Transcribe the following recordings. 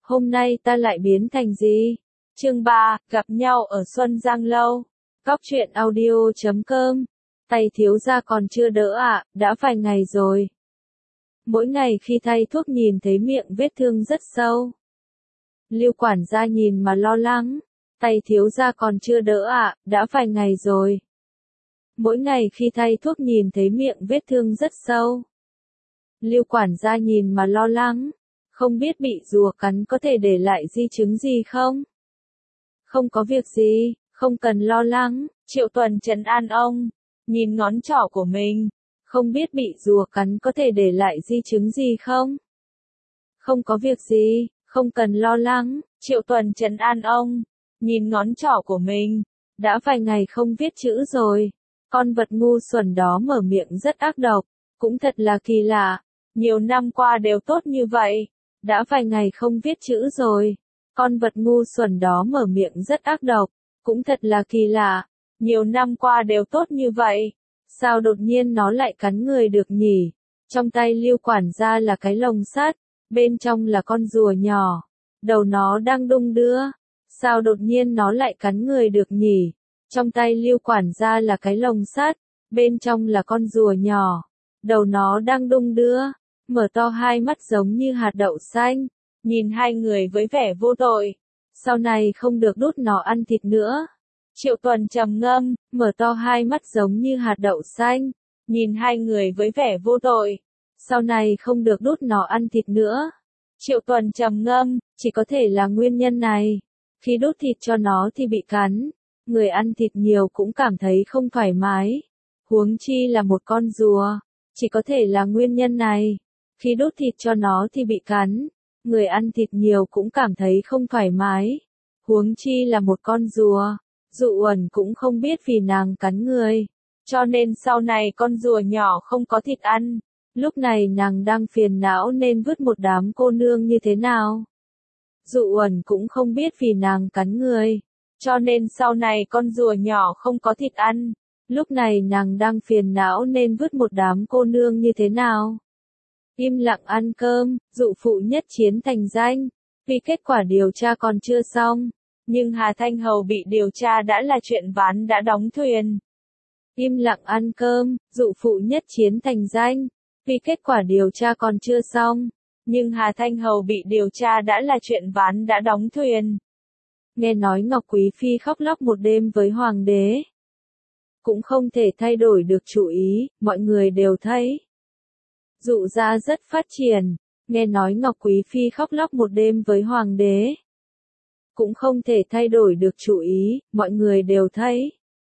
Hôm nay ta lại biến thành gì? Chương 3, gặp nhau ở Xuân Giang Lâu. Cóc truyện audio.com. Tay thiếu gia còn chưa đỡ ạ, đã vài ngày rồi. Mỗi ngày khi thay thuốc nhìn thấy miệng vết thương rất sâu. Lưu quản gia nhìn mà lo lắng. Tay thiếu gia còn chưa đỡ ạ, đã vài ngày rồi. Mỗi ngày khi thay thuốc nhìn thấy miệng vết thương rất sâu. Lưu quản gia nhìn mà lo lắng. Không biết bị rùa cắn có thể để lại di chứng gì không? Không có việc gì, không cần lo lắng. Triệu Tuần trấn an ông, nhìn ngón trỏ của mình. Không biết bị rùa cắn có thể để lại di chứng gì không? Không có việc gì, không cần lo lắng. Triệu Tuần trấn an ông, nhìn ngón trỏ của mình. Đã vài ngày không viết chữ rồi. Con vật ngu xuẩn đó mở miệng rất ác độc. Cũng thật là kỳ lạ. Nhiều năm qua đều tốt như vậy. Đã vài ngày không viết chữ rồi. Con vật ngu xuẩn đó mở miệng rất ác độc. Cũng thật là kỳ lạ. Nhiều năm qua đều tốt như vậy. Sao đột nhiên nó lại cắn người được nhỉ? Trong tay Lưu quản gia là cái lồng sắt. Bên trong là con rùa nhỏ. Đầu nó đang đung đưa. Sao đột nhiên nó lại cắn người được nhỉ? Trong tay Lưu quản gia là cái lồng sắt. Bên trong là con rùa nhỏ. Đầu nó đang đung đưa. Mở to hai mắt giống như hạt đậu xanh, nhìn hai người với vẻ vô tội. Sau này không được đút nó ăn thịt nữa. Triệu Tuần trầm ngâm, mở to hai mắt giống như hạt đậu xanh, nhìn hai người với vẻ vô tội. Sau này không được đút nó ăn thịt nữa. Triệu Tuần trầm ngâm, chỉ có thể là nguyên nhân này. Khi đút thịt cho nó thì bị cắn. Người ăn thịt nhiều cũng cảm thấy không thoải mái. Huống chi là một con rùa. Chỉ có thể là nguyên nhân này. Khi đút thịt cho nó thì bị cắn. Người ăn thịt nhiều cũng cảm thấy không thoải mái. Huống chi là một con rùa. Dụ Uẩn cũng không biết vì nàng cắn người. Cho nên sau này con rùa nhỏ không có thịt ăn. Lúc này nàng đang phiền não nên vứt một đám cô nương như thế nào. Dụ Uẩn cũng không biết vì nàng cắn người. Cho nên sau này con rùa nhỏ không có thịt ăn. Lúc này nàng đang phiền não nên vứt một đám cô nương như thế nào. Im lặng ăn cơm, dụ phụ nhất chiến thành danh. Vì kết quả điều tra còn chưa xong. Nhưng Hà Thanh Hầu bị điều tra đã là chuyện ván đã đóng thuyền. Im lặng ăn cơm, dụ phụ nhất chiến thành danh. Vì kết quả điều tra còn chưa xong. Nhưng Hà Thanh Hầu bị điều tra đã là chuyện ván đã đóng thuyền. Nghe nói Ngọc Quý Phi khóc lóc một đêm với Hoàng đế. Cũng không thể thay đổi được chủ ý, mọi người đều thấy. Dụ gia rất phát triển. Nghe nói Ngọc Quý Phi khóc lóc một đêm với Hoàng đế. Cũng không thể thay đổi được chủ ý, mọi người đều thấy.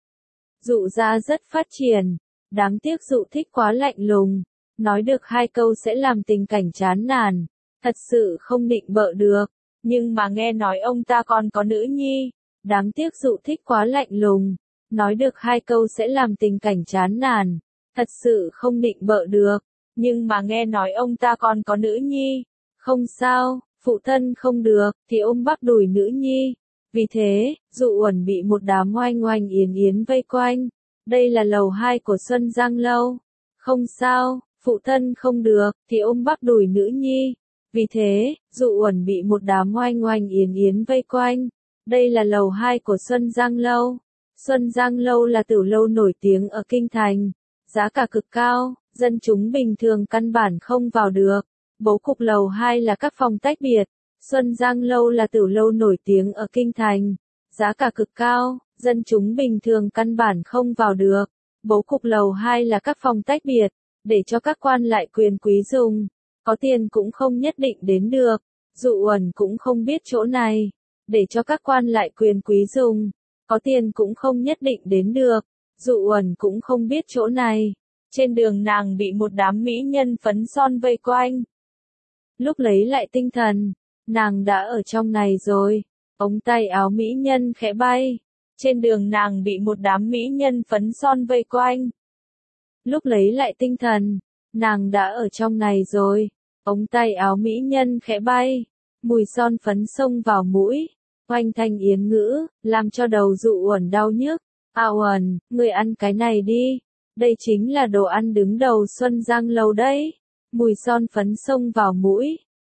Dụ gia rất phát triển. Đáng tiếc Dụ Thích quá lạnh lùng. Nói được hai câu sẽ làm tình cảnh chán nản. Thật sự không định bợ được. Nhưng mà nghe nói ông ta còn có nữ nhi. Đáng tiếc Dụ Thích quá lạnh lùng. Nói được hai câu sẽ làm tình cảnh chán nản. Thật sự không định bợ được. Nhưng mà nghe nói ông ta còn có nữ nhi. Không sao, phụ thân không được, thì ôm bắp đùi nữ nhi. Vì thế, Dụ Uẩn bị một đám oanh oanh yến yến vây quanh. Đây là lầu 2 của Xuân Giang Lâu. Không sao, phụ thân không được, thì ôm bắp đùi nữ nhi. Vì thế, Dụ Uẩn bị một đám oanh oanh yến yến vây quanh. Đây là lầu 2 của Xuân Giang Lâu. Xuân Giang Lâu là tiểu lâu nổi tiếng ở Kinh Thành. Giá cả cực cao. Dân chúng bình thường căn bản không vào được. Bố cục lầu 2 là các phòng tách biệt. Xuân Giang Lâu là tiểu lâu nổi tiếng ở Kinh Thành. Giá cả cực cao, dân chúng bình thường căn bản không vào được. Bố cục lầu 2 là các phòng tách biệt, để cho các quan lại quyền quý dùng. Có tiền cũng không nhất định đến được. Dụ Uẩn cũng không biết chỗ này. Để cho các quan lại quyền quý dùng. Có tiền cũng không nhất định đến được. Dụ Uẩn cũng không biết chỗ này. Trên đường nàng bị một đám mỹ nhân phấn son vây quanh. Lúc lấy lại tinh thần, nàng đã ở trong này rồi. Ống tay áo mỹ nhân khẽ bay. Trên đường nàng bị một đám mỹ nhân phấn son vây quanh. Lúc lấy lại tinh thần, nàng đã ở trong này rồi. Ống tay áo mỹ nhân khẽ bay. Mùi son phấn xông vào mũi. Oanh thanh yến ngữ, làm cho đầu Dụ Uẩn đau nhức. A Uẩn, người ăn cái này đi. Đây chính là đồ ăn đứng đầu Xuân Giang Lâu đấy. Mùi son phấn xông vào mũi.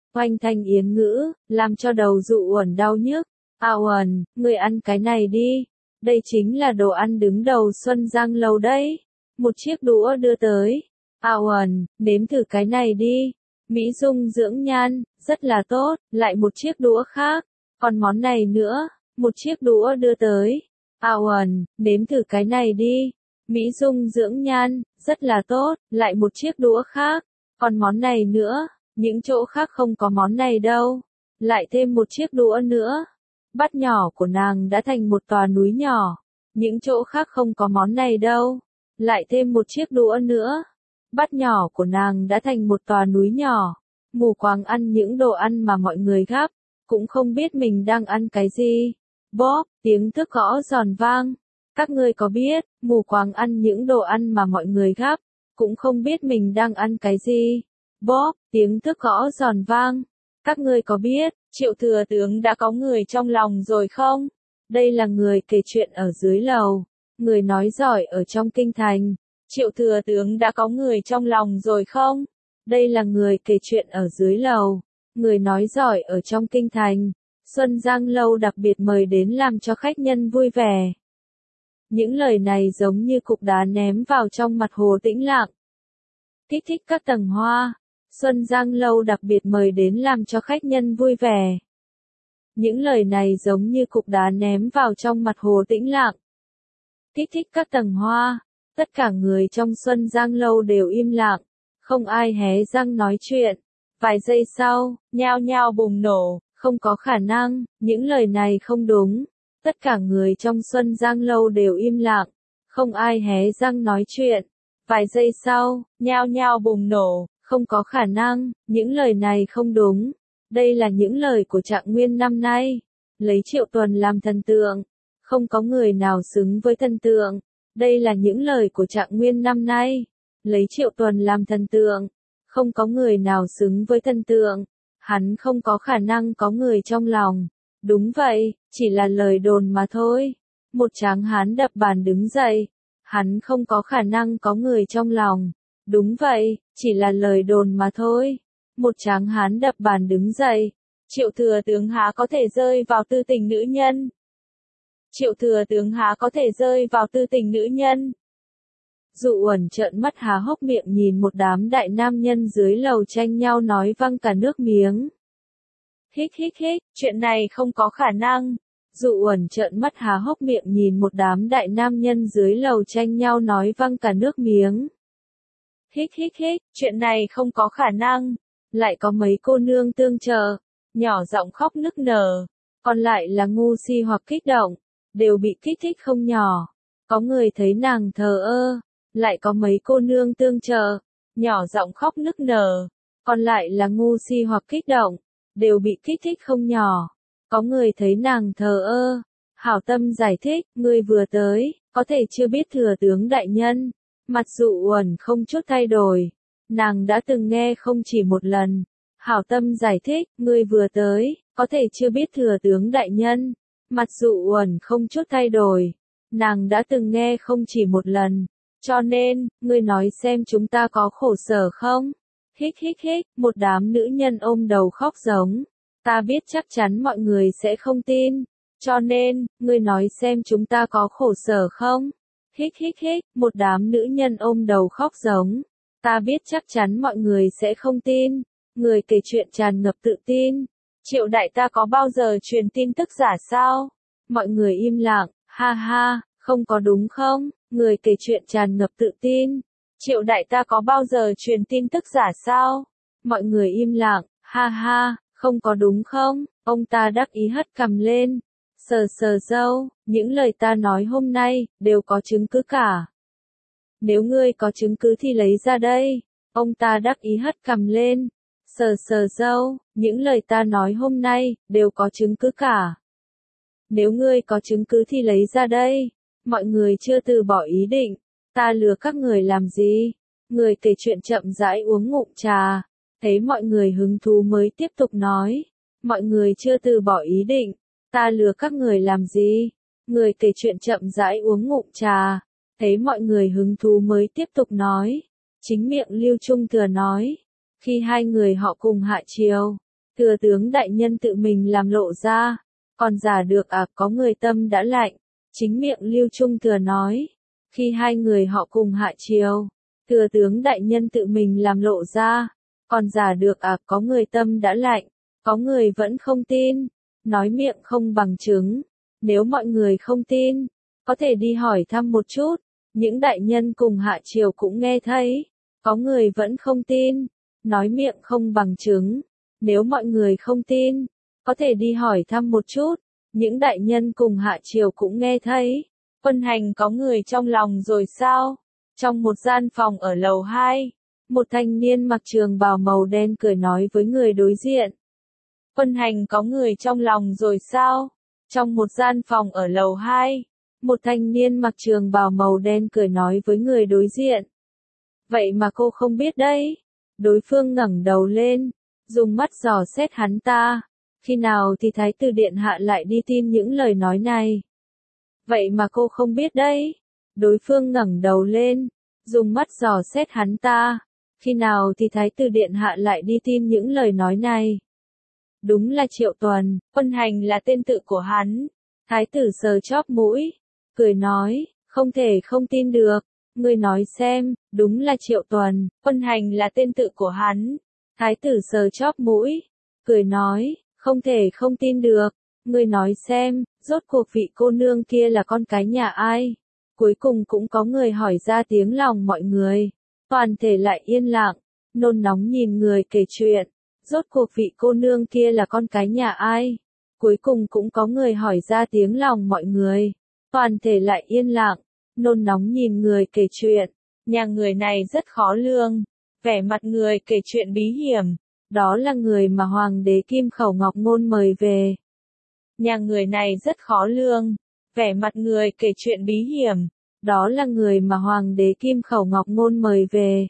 oanh thanh yến ngữ, làm cho đầu Dụ Uẩn đau nhức. A Uẩn, ngươi ăn cái này đi. Đây chính là đồ ăn đứng đầu Xuân Giang Lâu đấy. Một chiếc đũa đưa tới. A Uẩn, nếm thử cái này đi. Mỹ dung dưỡng nhan, rất là tốt. Lại một chiếc đũa khác. Còn món này nữa. Một chiếc đũa đưa tới. A Uẩn, nếm thử cái này đi. Mỹ dung dưỡng nhan, rất là tốt. Lại một chiếc đũa khác. Còn món này nữa. Những chỗ khác không có món này đâu. Lại thêm một chiếc đũa nữa. Bát nhỏ của nàng đã thành một tòa núi nhỏ. Những chỗ khác không có món này đâu. Lại thêm một chiếc đũa nữa. Bát nhỏ của nàng đã thành một tòa núi nhỏ. Mù quáng ăn những đồ ăn mà mọi người gắp. Cũng không biết mình đang ăn cái gì. Bóp, tiếng thước gõ giòn vang. Các ngươi có biết, mù quáng ăn những đồ ăn mà mọi người gắp. Cũng không biết mình đang ăn cái gì. Bóp, tiếng thước gõ giòn vang. Các ngươi có biết, Triệu thừa tướng đã có người trong lòng rồi không? Đây là người kể chuyện ở dưới lầu. Người nói giỏi ở trong kinh thành. Triệu thừa tướng đã có người trong lòng rồi không? Đây là người kể chuyện ở dưới lầu. Người nói giỏi ở trong kinh thành. Xuân Giang Lâu đặc biệt mời đến làm cho khách nhân vui vẻ. Những lời này giống như cục đá ném vào trong mặt hồ tĩnh lặng. Kích thích các tầng hoa. Xuân Giang Lâu đặc biệt mời đến làm cho khách nhân vui vẻ. Những lời này giống như cục đá ném vào trong mặt hồ tĩnh lặng. Kích thích các tầng hoa. Tất cả người trong Xuân Giang Lâu đều im lặng. Không ai hé răng nói chuyện. Vài giây sau, nhao nhao bùng nổ. Không có khả năng, những lời này không đúng. Tất cả người trong Xuân Giang Lâu đều im lặng. Không ai hé răng nói chuyện. Vài giây sau, nhao nhao bùng nổ. Không có khả năng, những lời này không đúng. Đây là những lời của Trạng Nguyên năm nay. Lấy Triệu Tuần làm thần tượng. Không có người nào xứng với thần tượng. Đây là những lời của Trạng Nguyên năm nay. Lấy Triệu Tuần làm thần tượng. Không có người nào xứng với thần tượng. Hắn không có khả năng có người trong lòng. Đúng vậy, chỉ là lời đồn mà thôi. Một tráng hán đập bàn đứng dậy. Hắn không có khả năng có người trong lòng. Đúng vậy, chỉ là lời đồn mà thôi. Một tráng hán đập bàn đứng dậy. Triệu thừa tướng há có thể rơi vào tư tình nữ nhân? Triệu thừa tướng há có thể rơi vào tư tình nữ nhân? Dụ Uẩn trợn mắt há hốc miệng nhìn một đám đại nam nhân dưới lầu tranh nhau nói văng cả nước miếng. Hích hích hích, chuyện này không có khả năng. Dụ Uẩn trợn mắt há hốc miệng nhìn một đám đại nam nhân dưới lầu tranh nhau nói văng cả nước miếng. Hích hích hích, chuyện này không có khả năng. Lại có mấy cô nương tương trợ, nhỏ giọng khóc nức nở. Còn lại là ngu si hoặc kích động, đều bị kích thích không nhỏ. Có người thấy nàng thờ ơ, lại có mấy cô nương tương trợ, nhỏ giọng khóc nức nở. Còn lại là ngu si hoặc kích động, đều bị kích thích không nhỏ. Có người thấy nàng thờ ơ, hảo tâm giải thích, ngươi vừa tới, có thể chưa biết thừa tướng đại nhân. Mặt Dụ Uẩn không chút thay đổi. Nàng đã từng nghe không chỉ một lần. Hảo tâm giải thích, ngươi vừa tới, có thể chưa biết thừa tướng đại nhân. Mặt Dụ Uẩn không chút thay đổi. Nàng đã từng nghe không chỉ một lần. Cho nên, ngươi nói xem chúng ta có khổ sở không? Hích hích hích, một đám nữ nhân ôm đầu khóc giống. Ta biết chắc chắn mọi người sẽ không tin. Cho nên, ngươi nói xem chúng ta có khổ sở không? Hích hích hích, một đám nữ nhân ôm đầu khóc giống. Ta biết chắc chắn mọi người sẽ không tin. Người kể chuyện tràn ngập tự tin. Triệu đại ta có bao giờ truyền tin tức giả sao? Mọi người im lặng, ha ha, không có đúng không? Người kể chuyện tràn ngập tự tin. Triệu đại ta có bao giờ truyền tin tức giả sao? Mọi người im lặng, ha ha, không có đúng không? Ông ta đắc ý hất cằm lên. Sờ sờ râu, những lời ta nói hôm nay, đều có chứng cứ cả. Nếu ngươi có chứng cứ thì lấy ra đây. Ông ta đắc ý hất cằm lên. Sờ sờ râu, những lời ta nói hôm nay, đều có chứng cứ cả. Nếu ngươi có chứng cứ thì lấy ra đây. Mọi người chưa từ bỏ ý định. Ta lừa các người làm gì? Người kể chuyện chậm rãi uống ngụm trà. Thấy mọi người hứng thú mới tiếp tục nói. Mọi người chưa từ bỏ ý định. Ta lừa các người làm gì? Người kể chuyện chậm rãi uống ngụm trà. Thấy mọi người hứng thú mới tiếp tục nói. Chính miệng Lưu Trung Thừa nói. Khi hai người họ cùng hạ triều, Thừa tướng đại nhân tự mình làm lộ ra, còn giả được à, có người tâm đã lạnh. Chính miệng Lưu Trung Thừa nói, khi hai người họ cùng hạ triều, thừa tướng đại nhân tự mình làm lộ ra, còn giả được à, có người tâm đã lạnh, có người vẫn không tin, nói miệng không bằng chứng. Nếu mọi người không tin, có thể đi hỏi thăm một chút, những đại nhân cùng hạ triều cũng nghe thấy, có người vẫn không tin, nói miệng không bằng chứng. Nếu mọi người không tin, có thể đi hỏi thăm một chút, những đại nhân cùng hạ triều cũng nghe thấy. Quân Hành có người trong lòng rồi sao? Trong một gian phòng ở lầu 2, một thanh niên mặc trường bào màu đen cười nói với người đối diện. Quân Hành có người trong lòng rồi sao? Trong một gian phòng ở lầu 2, một thanh niên mặc trường bào màu đen cười nói với người đối diện. Vậy mà cô không biết đấy. Đối phương ngẩng đầu lên, dùng mắt dò xét hắn ta. Khi nào thì Thái tử Điện Hạ lại đi tin những lời nói này? Vậy mà cô không biết đấy. Đối phương ngẩng đầu lên, dùng mắt dò xét hắn ta. Khi nào thì Thái tử Điện Hạ lại đi tin những lời nói này? Đúng là Triệu Tuần, Quân Hành là tên tự của hắn. Thái tử sờ chóp mũi, cười nói, không thể không tin được. Ngươi nói xem, đúng là Triệu Tuần, Quân Hành là tên tự của hắn. Thái tử sờ chóp mũi, cười nói, không thể không tin được. Ngươi nói xem, rốt cuộc vị cô nương kia là con cái nhà ai? Cuối cùng cũng có người hỏi ra tiếng lòng mọi người. Toàn thể lại yên lặng, nôn nóng nhìn người kể chuyện. Rốt cuộc vị cô nương kia là con cái nhà ai? Cuối cùng cũng có người hỏi ra tiếng lòng mọi người. Toàn thể lại yên lặng, nôn nóng nhìn người kể chuyện. Nhà người này rất khó lường. Vẻ mặt người kể chuyện bí hiểm. Đó là người mà Hoàng đế Kim Khẩu Ngọc Ngôn mời về. Nhà người này rất khó lường. Vẻ mặt người kể chuyện bí hiểm. Đó là người mà Hoàng đế Kim Khẩu Ngọc Ngôn mời về.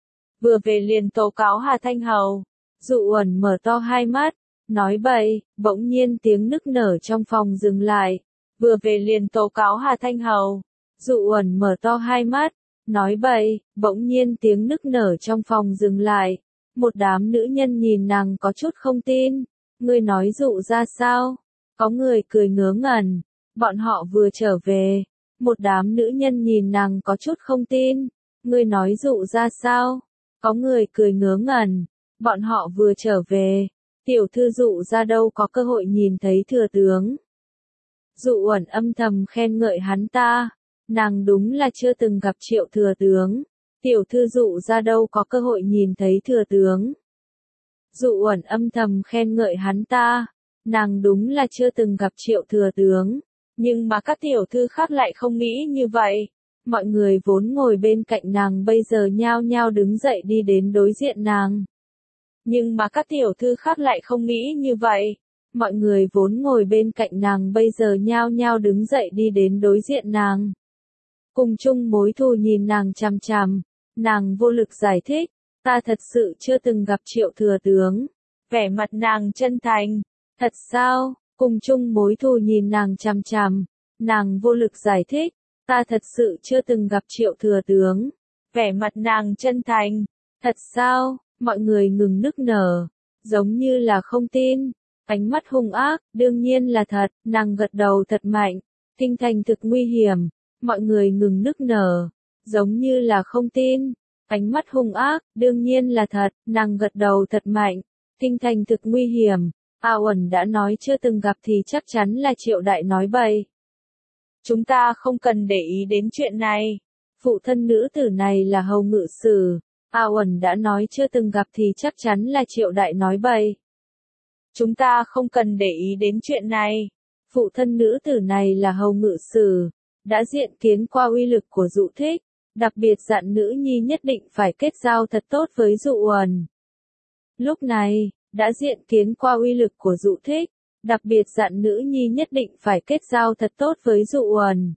Vừa về liền tố cáo Hà Thanh Hầu. Dụ Uẩn mở to hai mắt, nói bậy, bỗng nhiên tiếng nức nở trong phòng dừng lại. Vừa về liền tố cáo Hà Thanh Hầu. Dụ Uẩn mở to hai mắt, nói bậy, bỗng nhiên tiếng nức nở trong phòng dừng lại. Một đám nữ nhân nhìn nàng có chút không tin. Ngươi nói dụ ra sao? Có người cười ngớ ngẩn. Bọn họ vừa trở về. Một đám nữ nhân nhìn nàng có chút không tin. Ngươi nói dụ ra sao? Có người cười ngớ ngẩn. Bọn họ vừa trở về. Tiểu thư dụ ra đâu có cơ hội nhìn thấy thừa tướng. Dụ Uẩn âm thầm khen ngợi hắn ta. Nàng đúng là chưa từng gặp Triệu thừa tướng. Tiểu thư dụ ra đâu có cơ hội nhìn thấy thừa tướng. Dụ Uẩn âm thầm khen ngợi hắn ta. Nàng đúng là chưa từng gặp Triệu thừa tướng. Nhưng mà các tiểu thư khác lại không nghĩ như vậy. Mọi người vốn ngồi bên cạnh nàng bây giờ nhao nhao đứng dậy đi đến đối diện nàng. Nhưng mà các tiểu thư khác lại không nghĩ như vậy. Mọi người vốn ngồi bên cạnh nàng bây giờ nhao nhao đứng dậy đi đến đối diện nàng. Cùng chung mối thù nhìn nàng chằm chằm. Nàng vô lực giải thích. Ta thật sự chưa từng gặp Triệu thừa tướng. Vẻ mặt nàng chân thành. Thật sao? Cùng chung mối thù nhìn nàng chằm chằm. Nàng vô lực giải thích. Ta thật sự chưa từng gặp Triệu thừa tướng. Vẻ mặt nàng chân thành. Thật sao? Mọi người ngừng nức nở. Giống như là không tin. Ánh mắt hung ác, đương nhiên là thật. Nàng gật đầu thật mạnh. Kinh thành thực nguy hiểm. Mọi người ngừng nức nở. Giống như là không tin. Ánh mắt hung ác, đương nhiên là thật. Nàng gật đầu thật mạnh. Kinh thành thực nguy hiểm. A Uẩn đã nói chưa từng gặp thì chắc chắn là Triệu đại nói bậy. Chúng ta không cần để ý đến chuyện này. Phụ thân nữ tử này là hầu ngự sử. A Uẩn đã nói chưa từng gặp thì chắc chắn là Triệu đại nói bậy. Chúng ta không cần để ý đến chuyện này. Phụ thân nữ tử này là hầu ngự sử. Đã diện kiến qua uy lực của Dụ Thích. Đặc biệt dặn nữ nhi nhất định phải kết giao thật tốt với Dụ Uẩn. Lúc này, đã diện kiến qua uy lực của Dụ Thích. Đặc biệt dặn nữ nhi nhất định phải kết giao thật tốt với Dụ Uẩn.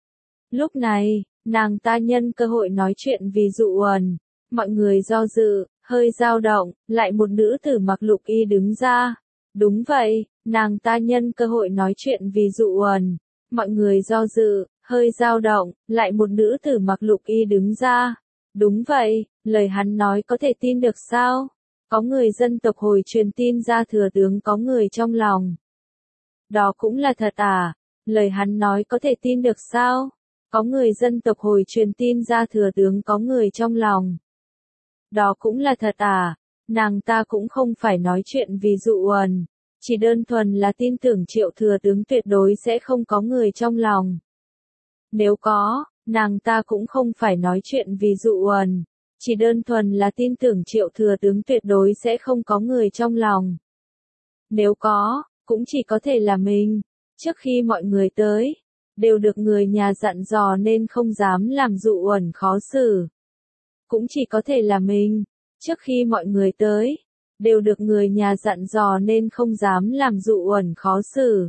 Lúc này, nàng ta nhân cơ hội nói chuyện vì Dụ Uẩn. Mọi người do dự, hơi dao động, lại một nữ tử mặc lục y đứng ra. Đúng vậy, nàng ta nhân cơ hội nói chuyện vì Dụ Uẩn. Mọi người do dự, hơi dao động, lại một nữ tử mặc lục y đứng ra. Đúng vậy, lời hắn nói có thể tin được sao? Có người dân tộc Hồi truyền tin ra thừa tướng có người trong lòng. Đó cũng là thật à? Lời hắn nói có thể tin được sao? Có người dân tộc Hồi truyền tin ra thừa tướng có người trong lòng. Đó cũng là thật à? Nàng ta cũng không phải nói chuyện vì dụ uẩn, chỉ đơn thuần là tin tưởng Triệu thừa tướng tuyệt đối sẽ không có người trong lòng. Nếu có, nàng ta cũng không phải nói chuyện vì dụ uẩn, chỉ đơn thuần là tin tưởng Triệu thừa tướng tuyệt đối sẽ không có người trong lòng. Nếu có, cũng chỉ có thể là mình. Trước khi mọi người tới, đều được người nhà dặn dò nên không dám làm dụ uẩn khó xử. Cũng chỉ có thể là mình. Trước khi mọi người tới, đều được người nhà dặn dò nên không dám làm dụ uẩn khó xử.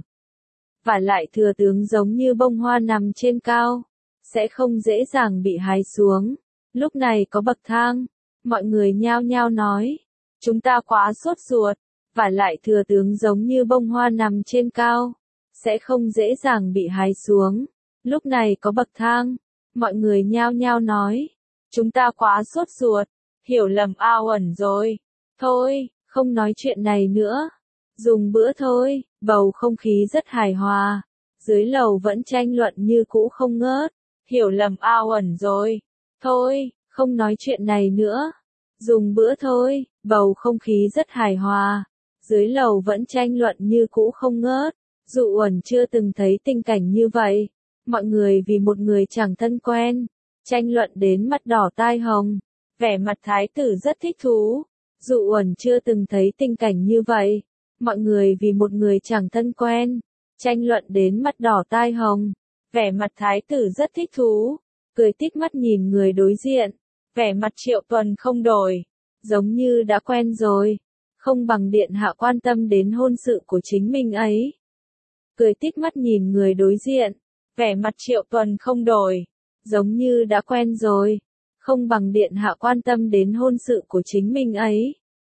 Và lại thừa tướng giống như bông hoa nằm trên cao, sẽ không dễ dàng bị hái xuống. Lúc này có bậc thang, mọi người nhao nhao nói, chúng ta quá sốt ruột, và lại thừa tướng giống như bông hoa nằm trên cao, sẽ không dễ dàng bị hái xuống. Lúc này có bậc thang, mọi người nhao nhao nói, chúng ta quá sốt ruột, hiểu lầm A Uẩn rồi. Thôi, không nói chuyện này nữa. Dùng bữa thôi, bầu không khí rất hài hòa. Dưới lầu vẫn tranh luận như cũ không ngớt. Hiểu lầm A Uẩn rồi. Thôi, không nói chuyện này nữa. Dùng bữa thôi, bầu không khí rất hài hòa. Dưới lầu vẫn tranh luận như cũ không ngớt. Dụ Uẩn chưa từng thấy tình cảnh như vậy. Mọi người vì một người chẳng thân quen, tranh luận đến mặt đỏ tai hồng. Vẻ mặt thái tử rất thích thú. Dụ Uẩn chưa từng thấy tình cảnh như vậy. Mọi người vì một người chẳng thân quen, tranh luận đến mặt đỏ tai hồng. Vẻ mặt thái tử rất thích thú, cười tít mắt nhìn người đối diện. Vẻ mặt Triệu Tuần không đổi, giống như đã quen rồi. Không bằng điện hạ quan tâm đến hôn sự của chính mình ấy. Cười tít mắt nhìn người đối diện. Vẻ mặt Triệu Tuần không đổi, giống như đã quen rồi. Không bằng điện hạ quan tâm đến hôn sự của chính mình ấy.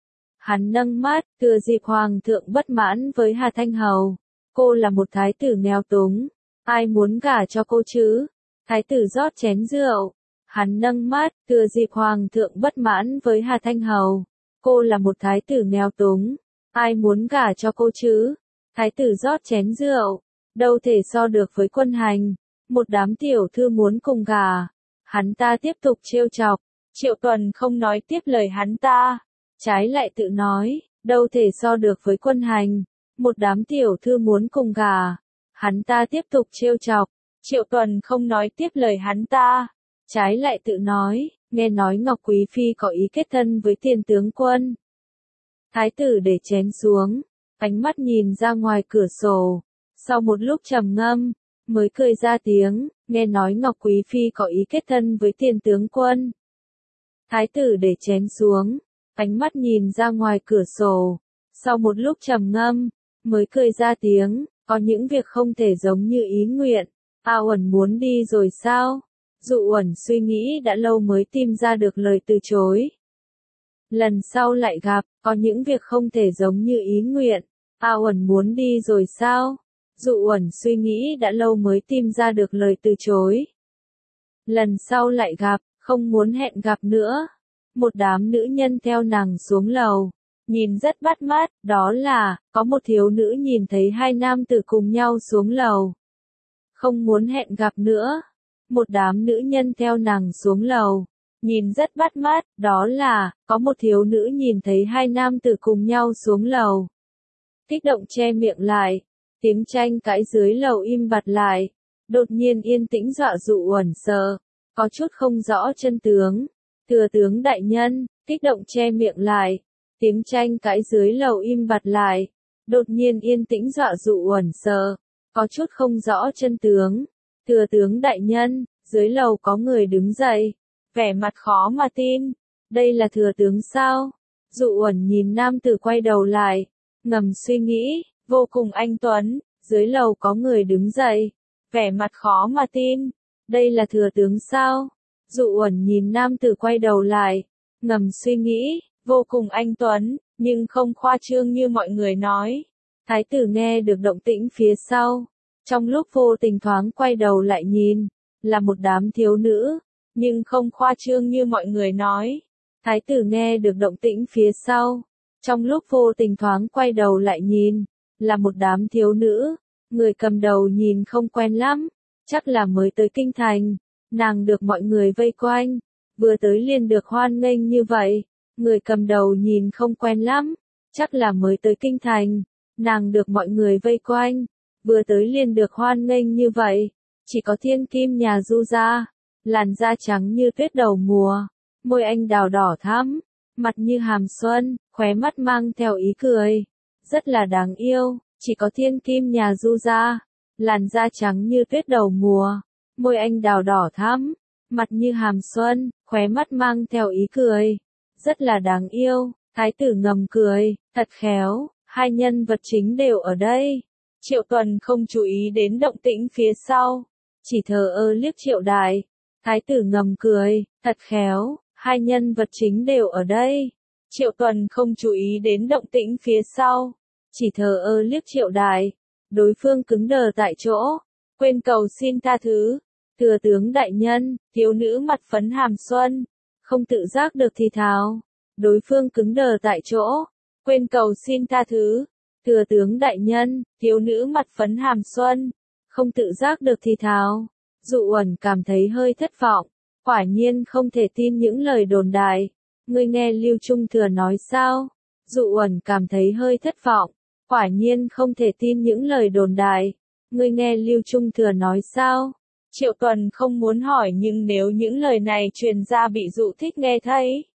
Hắn nâng mắt, thừa dịp hoàng thượng bất mãn với Hà Thanh Hầu. Cô là một thái tử nghèo túng, ai muốn gả cho cô chứ? Thái tử rót chén rượu. Hắn nâng mắt, thừa dịp hoàng thượng bất mãn với Hà Thanh Hầu. Cô là một thái tử nghèo túng, ai muốn gả cho cô chứ? Thái tử rót chén rượu, đâu thể so được với quân hành. Một đám tiểu thư muốn cùng gả. Hắn ta tiếp tục trêu chọc. Triệu Tuần không nói tiếp lời hắn ta, trái lại tự nói, đâu thể so được với quân hành. Một đám tiểu thư muốn cùng gả. Hắn ta tiếp tục trêu chọc. Triệu Tuần không nói tiếp lời hắn ta, trái lại tự nói, nghe nói Ngọc Quý Phi có ý kết thân với Tiền tướng quân. Thái tử để chén xuống, ánh mắt nhìn ra ngoài cửa sổ. Sau một lúc trầm ngâm, mới cười ra tiếng, nghe nói Ngọc Quý Phi có ý kết thân với Tiền tướng quân. Thái tử để chén xuống, ánh mắt nhìn ra ngoài cửa sổ. Sau một lúc trầm ngâm, mới cười ra tiếng, có những việc không thể giống như ý nguyện. A Uẩn muốn đi rồi sao? Dụ Uẩn suy nghĩ đã lâu mới tìm ra được lời từ chối. Lần sau lại gặp, có những việc không thể giống như ý nguyện. A Uẩn muốn đi rồi sao? Dụ Uẩn suy nghĩ đã lâu mới tìm ra được lời từ chối. Lần sau lại gặp, không muốn hẹn gặp nữa. Một đám nữ nhân theo nàng xuống lầu. Nhìn rất bắt mắt, đó là, có một thiếu nữ nhìn thấy hai nam tử cùng nhau xuống lầu. Không muốn hẹn gặp nữa. Một đám nữ nhân theo nàng xuống lầu. Nhìn rất bắt mắt, đó là, có một thiếu nữ nhìn thấy hai nam tử cùng nhau xuống lầu. Kích động che miệng lại. Tiếng tranh cãi dưới lầu im bặt lại. Đột nhiên yên tĩnh dọa Dụ Uẩn sợ. Có chút không rõ chân tướng. Thừa tướng đại nhân, kích động che miệng lại. Tiếng tranh cãi dưới lầu im bặt lại. Đột nhiên yên tĩnh dọa Dụ Uẩn sợ. Có chút không rõ chân tướng. Thừa tướng đại nhân, dưới lầu có người đứng dậy. Vẻ mặt khó mà tin. Đây là thừa tướng sao? Dụ Uẩn nhìn nam tử quay đầu lại. Ngầm suy nghĩ, vô cùng anh tuấn. Dưới lầu có người đứng dậy. Vẻ mặt khó mà tin. Đây là thừa tướng sao? Dụ Uẩn nhìn nam tử quay đầu lại. Ngầm suy nghĩ, vô cùng anh tuấn, nhưng không khoa trương như mọi người nói. Thái tử nghe được động tĩnh phía sau. Trong lúc vô tình thoáng quay đầu lại nhìn, là một đám thiếu nữ, nhưng không khoa trương như mọi người nói. Thái tử nghe được động tĩnh phía sau, trong lúc vô tình thoáng quay đầu lại nhìn, là một đám thiếu nữ, người cầm đầu nhìn không quen lắm, chắc là mới tới kinh thành, nàng được mọi người vây quanh, vừa tới liền được hoan nghênh như vậy, người cầm đầu nhìn không quen lắm, chắc là mới tới kinh thành, nàng được mọi người vây quanh, vừa tới liền được hoan nghênh như vậy, chỉ có thiên kim nhà Du gia, làn da trắng như tuyết đầu mùa, môi anh đào đỏ thắm, mặt như hàm xuân, khóe mắt mang theo ý cười, rất là đáng yêu, chỉ có thiên kim nhà Du gia, làn da trắng như tuyết đầu mùa, môi anh đào đỏ thắm, mặt như hàm xuân, khóe mắt mang theo ý cười, rất là đáng yêu, thái tử ngầm cười, thật khéo, hai nhân vật chính đều ở đây. Triệu Tuần không chú ý đến động tĩnh phía sau, chỉ thờ ơ liếc Triệu Đại, thái tử ngầm cười, thật khéo, hai nhân vật chính đều ở đây. Triệu Tuần không chú ý đến động tĩnh phía sau, chỉ thờ ơ liếc Triệu Đại, đối phương cứng đờ tại chỗ, quên cầu xin tha thứ. Thừa tướng đại nhân, thiếu nữ mặt phấn hàm xuân, không tự giác được thì thào. Đối phương cứng đờ tại chỗ, quên cầu xin tha thứ. Thừa tướng đại nhân, thiếu nữ mặt phấn hàm xuân, không tự giác được thì thào. Dụ Uẩn cảm thấy hơi thất vọng, quả nhiên không thể tin những lời đồn đại. Ngươi nghe Lưu Trung Thừa nói sao? Dụ Uẩn cảm thấy hơi thất vọng, quả nhiên không thể tin những lời đồn đại. Ngươi nghe Lưu Trung Thừa nói sao? Triệu Tuần không muốn hỏi nhưng nếu những lời này truyền ra bị Dụ Thích nghe thấy,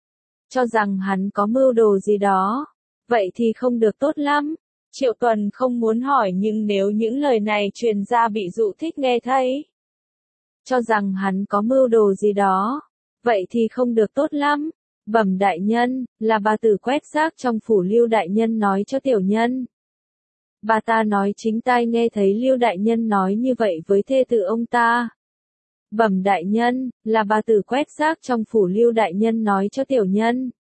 cho rằng hắn có mưu đồ gì đó, vậy thì không được tốt lắm. Triệu Tuần không muốn hỏi nhưng nếu những lời này truyền ra bị Dụ Thích nghe thấy, cho rằng hắn có mưu đồ gì đó, vậy thì không được tốt lắm. Bẩm đại nhân, là bà tử quét rác trong phủ Lưu đại nhân nói cho tiểu nhân. Bà ta nói chính tai nghe thấy Lưu đại nhân nói như vậy với thê tử ông ta. Bẩm đại nhân, là bà tử quét rác trong phủ Lưu đại nhân nói cho tiểu nhân.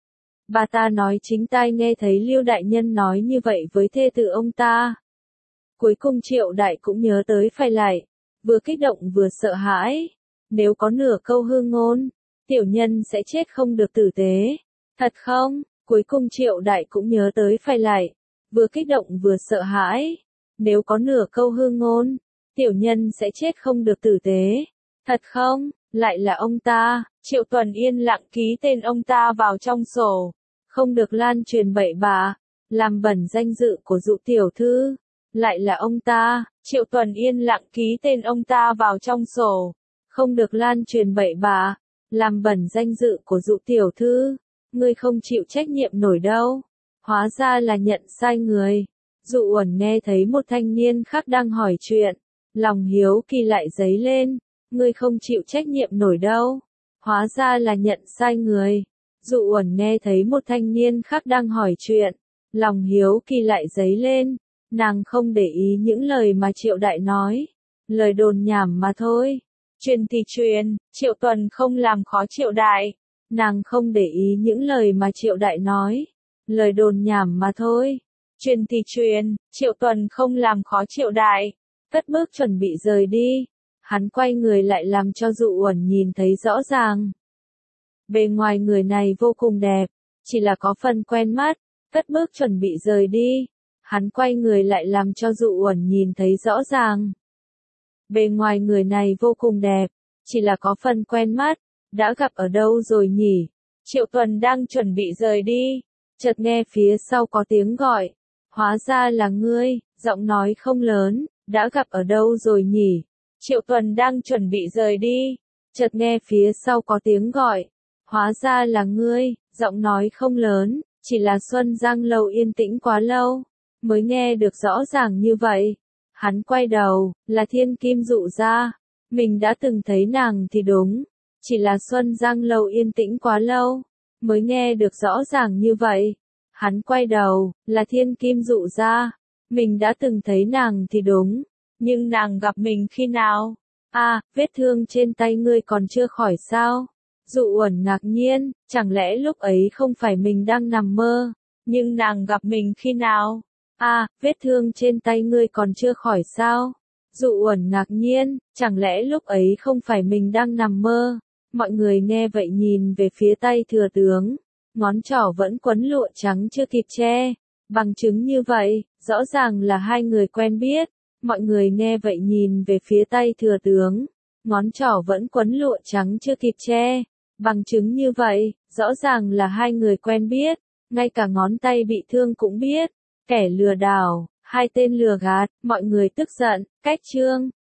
Bà ta nói chính tai nghe thấy Lưu đại nhân nói như vậy với thê tử ông ta. Cuối cùng Triệu Đại cũng nhớ tới phải lại, vừa kích động vừa sợ hãi. Nếu có nửa câu hư ngôn, tiểu nhân sẽ chết không được tử tế. Thật không? Cuối cùng Triệu Đại cũng nhớ tới phải lại, vừa kích động vừa sợ hãi. Nếu có nửa câu hư ngôn, tiểu nhân sẽ chết không được tử tế. Thật không? Lại là ông ta. Triệu Tuần yên lặng ký tên ông ta vào trong sổ. Không được lan truyền bậy bạ, làm bẩn danh dự của Dụ tiểu thư. Lại là ông ta. Triệu Tuần yên lặng ký tên ông ta vào trong sổ. Không được lan truyền bậy bạ, làm bẩn danh dự của Dụ tiểu thư. Ngươi không chịu trách nhiệm nổi đâu. Hóa ra là nhận sai người. Dụ Uẩn nghe thấy một thanh niên khác đang hỏi chuyện, lòng hiếu kỳ lại dấy lên. Ngươi không chịu trách nhiệm nổi đâu. Hóa ra là nhận sai người. Dụ Uẩn nghe thấy một thanh niên khác đang hỏi chuyện, lòng hiếu kỳ lại dấy lên. Nàng không để ý những lời mà Triệu Đại nói, lời đồn nhảm mà thôi. Truyền thì truyền, Triệu Tuần không làm khó Triệu Đại. Nàng không để ý những lời mà Triệu Đại nói, lời đồn nhảm mà thôi. Truyền thì truyền, Triệu Tuần không làm khó Triệu Đại. Cất bước chuẩn bị rời đi. Hắn quay người lại làm cho Dụ Uẩn nhìn thấy rõ ràng. Bề ngoài người này vô cùng đẹp, chỉ là có phần quen mắt. Cất bước chuẩn bị rời đi. Hắn quay người lại làm cho Dụ Uẩn nhìn thấy rõ ràng. Bề ngoài người này vô cùng đẹp, chỉ là có phần quen mắt. Đã gặp ở đâu rồi nhỉ? Triệu Tuần đang chuẩn bị rời đi, chợt nghe phía sau có tiếng gọi. Hóa ra là ngươi, giọng nói không lớn. Đã gặp ở đâu rồi nhỉ? Triệu Tuần đang chuẩn bị rời đi, chợt nghe phía sau có tiếng gọi. Hóa ra là ngươi, giọng nói không lớn, chỉ là Xuân Giang Lâu yên tĩnh quá lâu, mới nghe được rõ ràng như vậy. Hắn quay đầu, là Thiên Kim Dụ gia. Mình đã từng thấy nàng thì đúng, chỉ là Xuân Giang Lâu yên tĩnh quá lâu, mới nghe được rõ ràng như vậy. Hắn quay đầu, là Thiên Kim Dụ gia. Mình đã từng thấy nàng thì đúng, nhưng nàng gặp mình khi nào? Vết thương trên tay ngươi còn chưa khỏi sao? Dụ Uẩn ngạc nhiên, chẳng lẽ lúc ấy không phải mình đang nằm mơ? Nhưng nàng gặp mình khi nào? Vết thương trên tay ngươi còn chưa khỏi sao? Dụ Uẩn ngạc nhiên, chẳng lẽ lúc ấy không phải mình đang nằm mơ? Mọi người nghe vậy nhìn về phía tay thừa tướng, ngón trỏ vẫn quấn lụa trắng chưa kịp che. Bằng chứng như vậy, rõ ràng là hai người quen biết. Mọi người nghe vậy nhìn về phía tay thừa tướng, ngón trỏ vẫn quấn lụa trắng chưa kịp che. Bằng chứng như vậy, rõ ràng là hai người quen biết, ngay cả ngón tay bị thương cũng biết. Kẻ lừa đảo, hai tên lừa gạt, mọi người tức giận, cách chương.